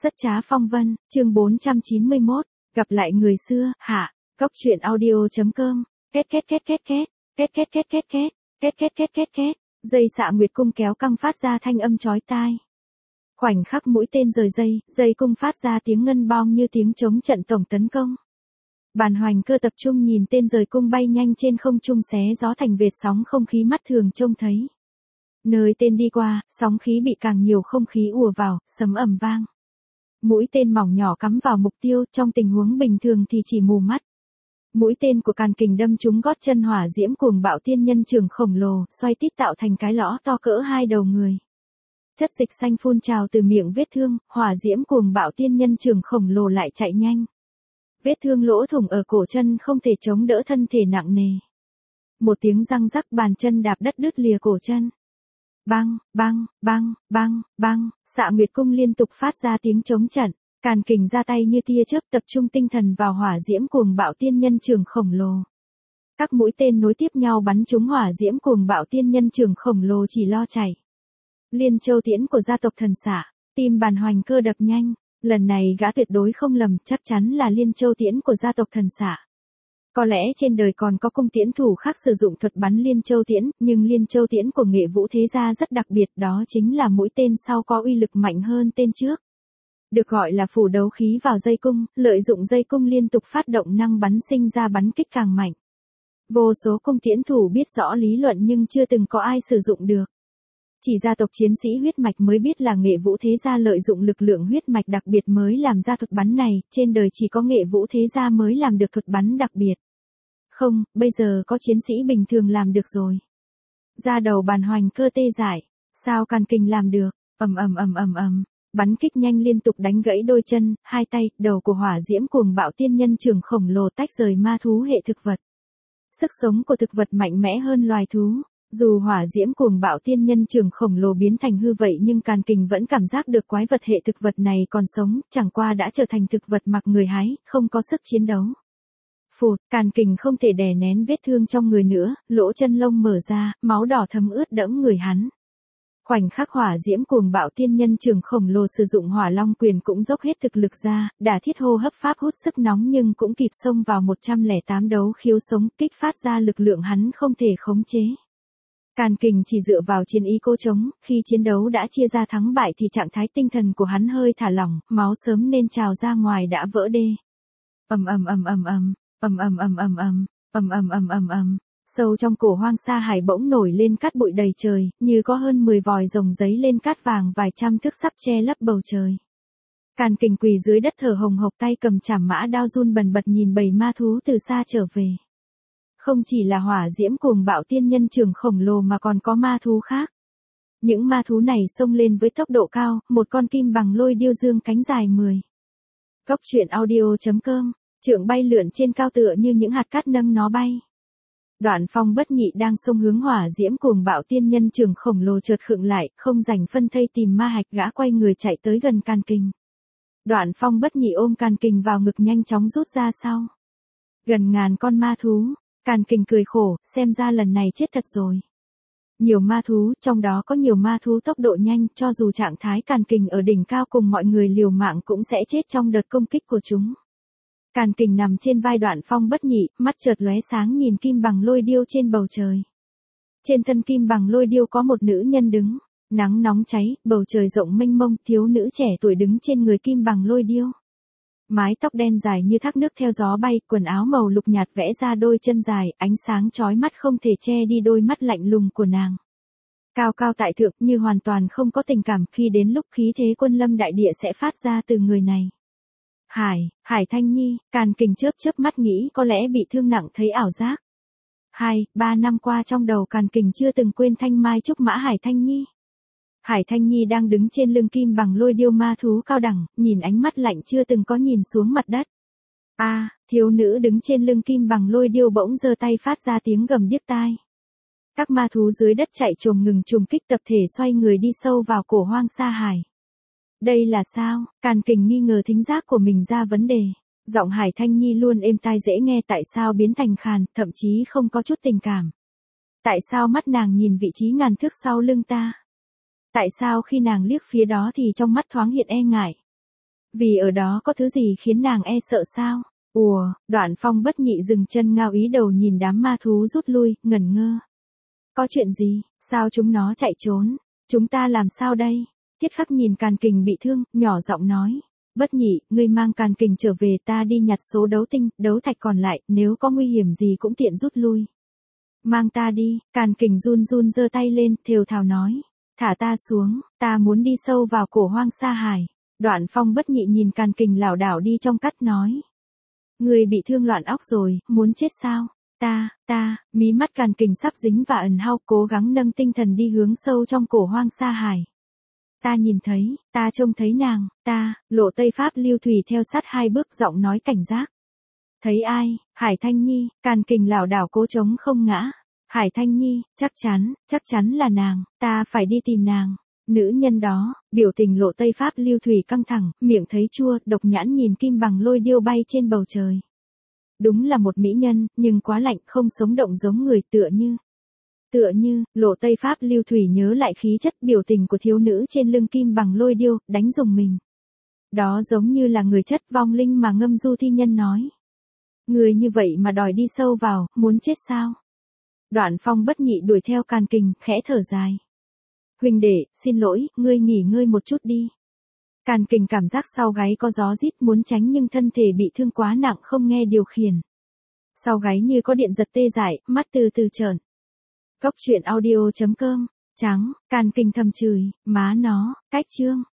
Rất trá phong vân, chương 491, gặp lại người xưa, hạ, Cốc truyện audio.com, két két két két két, két két két két két, két két két két két, dây xạ nguyệt cung kéo căng phát ra thanh âm chói tai. Khoảnh khắc mũi tên rời dây cung phát ra tiếng ngân bong như tiếng chống trận tổng tấn công. Bàn Hoành Cơ tập trung nhìn tên rời cung bay nhanh trên không trung xé gió thành vệt sóng không khí mắt thường trông thấy. Nơi tên đi qua, sóng khí bị càng nhiều không khí ùa vào, sấm ầm vang. Mũi tên mỏng nhỏ cắm vào mục tiêu, trong tình huống bình thường thì chỉ mù mắt. Mũi tên của Càn Kình đâm trúng gót chân hỏa diễm cuồng bạo tiên nhân trường khổng lồ, xoay tít tạo thành cái lõ to cỡ hai đầu người. Chất dịch xanh phun trào từ miệng vết thương, hỏa diễm cuồng bạo tiên nhân trường khổng lồ lại chạy nhanh. Vết thương lỗ thủng ở cổ chân không thể chống đỡ thân thể nặng nề. Một tiếng răng rắc, bàn chân đạp đất đứt lìa cổ chân. Bang, bang, bang, bang, bang, xạ nguyệt cung liên tục phát ra tiếng chống trận. Càn Kình ra tay như tia chớp, tập trung tinh thần vào hỏa diễm cuồng bạo tiên nhân trường khổng lồ. Các mũi tên nối tiếp nhau bắn trúng hỏa diễm cuồng bạo tiên nhân trường khổng lồ chỉ lo chạy. Liên Châu tiễn của gia tộc Thần Xạ, tim Bàn Hoành Cơ đập nhanh. Lần này gã tuyệt đối không lầm, chắc chắn là Liên Châu tiễn của gia tộc Thần Xạ. Có lẽ trên đời còn có cung tiễn thủ khác sử dụng thuật bắn Liên Châu tiễn, nhưng Liên Châu tiễn của Nghệ Vũ Thế Gia rất đặc biệt, đó chính là mũi tên sau có uy lực mạnh hơn tên trước. Được gọi là phủ đấu khí vào dây cung, lợi dụng dây cung liên tục phát động năng bắn sinh ra bắn kích càng mạnh. Vô số cung tiễn thủ biết rõ lý luận nhưng chưa từng có ai sử dụng được. Chỉ gia tộc chiến sĩ huyết mạch mới biết là Nghệ Vũ Thế Gia lợi dụng lực lượng huyết mạch đặc biệt mới làm ra thuật bắn này, trên đời chỉ có Nghệ Vũ Thế Gia mới làm được thuật bắn đặc biệt. Không, bây giờ có chiến sĩ bình thường làm được rồi. Da đầu Bàn Hoành Cơ tê dại, sao Càn Kình làm được? Bắn kích nhanh liên tục đánh gãy đôi chân, hai tay, đầu của hỏa diễm cuồng bạo tiên nhân trường khổng lồ tách rời ma thú hệ thực vật. Sức sống của thực vật mạnh mẽ hơn loài thú. Dù hỏa diễm cuồng bạo tiên nhân trường khổng lồ biến thành hư vậy nhưng Càn Kình vẫn cảm giác được quái vật hệ thực vật này còn sống, chẳng qua đã trở thành thực vật mặc người hái, không có sức chiến đấu. Phụt, Càn Kình không thể đè nén vết thương trong người nữa, lỗ chân lông mở ra, máu đỏ thấm ướt đẫm người hắn. Khoảnh khắc hỏa diễm cuồng bạo tiên nhân trường khổng lồ sử dụng Hỏa Long quyền cũng dốc hết thực lực ra, đả thiết hô hấp pháp hút sức nóng nhưng cũng kịp xông vào 108 đấu khiếu sống, kích phát ra lực lượng hắn không thể khống chế. Càn Kình chỉ dựa vào chiến ý cố chống, khi chiến đấu đã chia ra thắng bại thì trạng thái tinh thần của hắn hơi thả lỏng, máu sớm nên trào ra ngoài đã vỡ đê. Sâu trong cổ Hoang Sa Hải bỗng nổi lên cát bụi đầy trời, như có hơn 10 vòi rồng giấy lên cát vàng vài trăm thước sắp che lấp bầu trời. Càn Kình quỳ dưới đất thở hồng hộc, tay cầm trảm mã đao run bần bật nhìn bầy ma thú từ xa trở về. Không chỉ là hỏa diễm cuồng bạo tiên nhân trường khổng lồ mà còn có ma thú khác. Những ma thú này xông lên với tốc độ cao, một con kim bằng lôi điêu dương cánh dài 10. Cốc truyện audio.com, trượng bay lượn trên cao tựa như những hạt cát nâng nó bay. Đoạn Phong Bất Nhị đang xông hướng hỏa diễm cuồng bạo tiên nhân trường khổng lồ chợt khựng lại, không rảnh phân thây tìm ma hạch, gã quay người chạy tới gần Càn Kình. Đoạn Phong Bất Nhị ôm Càn Kình vào ngực nhanh chóng rút ra sau. Gần ngàn con ma thú. Càn Kình cười khổ, xem ra lần này chết thật rồi. Nhiều ma thú, trong đó có nhiều ma thú tốc độ nhanh, cho dù trạng thái Càn Kình ở đỉnh cao cùng mọi người liều mạng cũng sẽ chết trong đợt công kích của chúng. Càn Kình nằm trên vai Đoạn Phong Bất Nhị, mắt chợt lóe sáng nhìn kim bằng lôi điêu trên bầu trời. Trên thân kim bằng lôi điêu có một nữ nhân đứng, nắng nóng cháy, bầu trời rộng mênh mông, thiếu nữ trẻ tuổi đứng trên người kim bằng lôi điêu. Mái tóc đen dài như thác nước theo gió bay, quần áo màu lục nhạt vẽ ra đôi chân dài, ánh sáng chói mắt không thể che đi đôi mắt lạnh lùng của nàng. Cao cao tại thượng như hoàn toàn không có tình cảm, khi đến lúc khí thế quân lâm đại địa sẽ phát ra từ người này. Hải Thanh Nhi, Càn Kình chớp mắt nghĩ có lẽ bị thương nặng thấy ảo giác. 2-3 năm qua trong đầu Càn Kình chưa từng quên thanh mai trúc mã Hải Thanh Nhi. Hải Thanh Nhi đang đứng trên lưng kim bằng lôi điêu ma thú cao đẳng, nhìn ánh mắt lạnh chưa từng có nhìn xuống mặt đất. Thiếu nữ đứng trên lưng kim bằng lôi điêu bỗng giơ tay phát ra tiếng gầm điếc tai. Các ma thú dưới đất chạy trồm ngừng trùng kích, tập thể xoay người đi sâu vào cổ Hoang Sa Hải. Đây là sao? Càn Kình nghi ngờ thính giác của mình ra vấn đề. Giọng Hải Thanh Nhi luôn êm tai dễ nghe, tại sao biến thành khàn, thậm chí không có chút tình cảm. Tại sao mắt nàng nhìn vị trí ngàn thước sau lưng ta? Tại sao khi nàng liếc phía đó thì trong mắt thoáng hiện e ngại? Vì ở đó có thứ gì khiến nàng e sợ sao? Ùa, Đoạn Phong bất nhị dừng chân ngao ý đầu nhìn đám ma thú rút lui, ngẩn ngơ. Có chuyện gì, sao chúng nó chạy trốn? Chúng ta làm sao đây? Thiết Khắc nhìn Càn Kình bị thương, nhỏ giọng nói. Bất nhị, ngươi mang Càn Kình trở về, ta đi nhặt số đấu tinh, đấu thạch còn lại, nếu có nguy hiểm gì cũng tiện rút lui. Mang ta đi, Càn Kình run run giơ tay lên, thều thào nói. Thả ta xuống, ta muốn đi sâu vào cổ hoang sa hải. Đoạn Phong bất nhị nhìn Càn Kình lảo đảo đi trong cắt nói. Người bị thương loạn óc rồi, muốn chết sao? Mí mắt Càn Kình sắp dính và ẩn hao, cố gắng nâng tinh thần đi hướng sâu trong cổ hoang sa hải. Ta nhìn thấy, ta trông thấy nàng, Lộ Tây Pháp Lưu Thủy theo sát 2 bước, giọng nói cảnh giác. Thấy ai? Hải Thanh Nhi. Càn Kình lảo đảo cố chống không ngã. Hải Thanh Nhi, chắc chắn là nàng, ta phải đi tìm nàng. Nữ nhân đó, biểu tình Lộ Tây Pháp Lưu Thủy căng thẳng, miệng thấy chua, độc nhãn nhìn Kim Bằng Lôi Điêu bay trên bầu trời. Đúng là một mỹ nhân, nhưng quá lạnh, không sống động giống người, tựa như, Lộ Tây Pháp Lưu Thủy nhớ lại khí chất biểu tình của thiếu nữ trên lưng Kim Bằng Lôi Điêu, đánh rùng mình. Đó giống như là người chất vong linh mà Ngâm Du Thi Nhân nói. Người như vậy mà đòi đi sâu vào, muốn chết sao? Đoạn Phong bất nhị đuổi theo Càn Kình, khẽ thở dài. Huynh đệ, xin lỗi, ngươi nghỉ ngơi một chút đi. Càn Kình cảm giác sau gáy có gió rít, muốn tránh nhưng thân thể bị thương quá nặng không nghe điều khiển. Sau gáy như có điện giật tê dại, mắt từ từ trợn. Cốc truyện audio.com, Càn Kình thầm chửi, má nó, cách chương.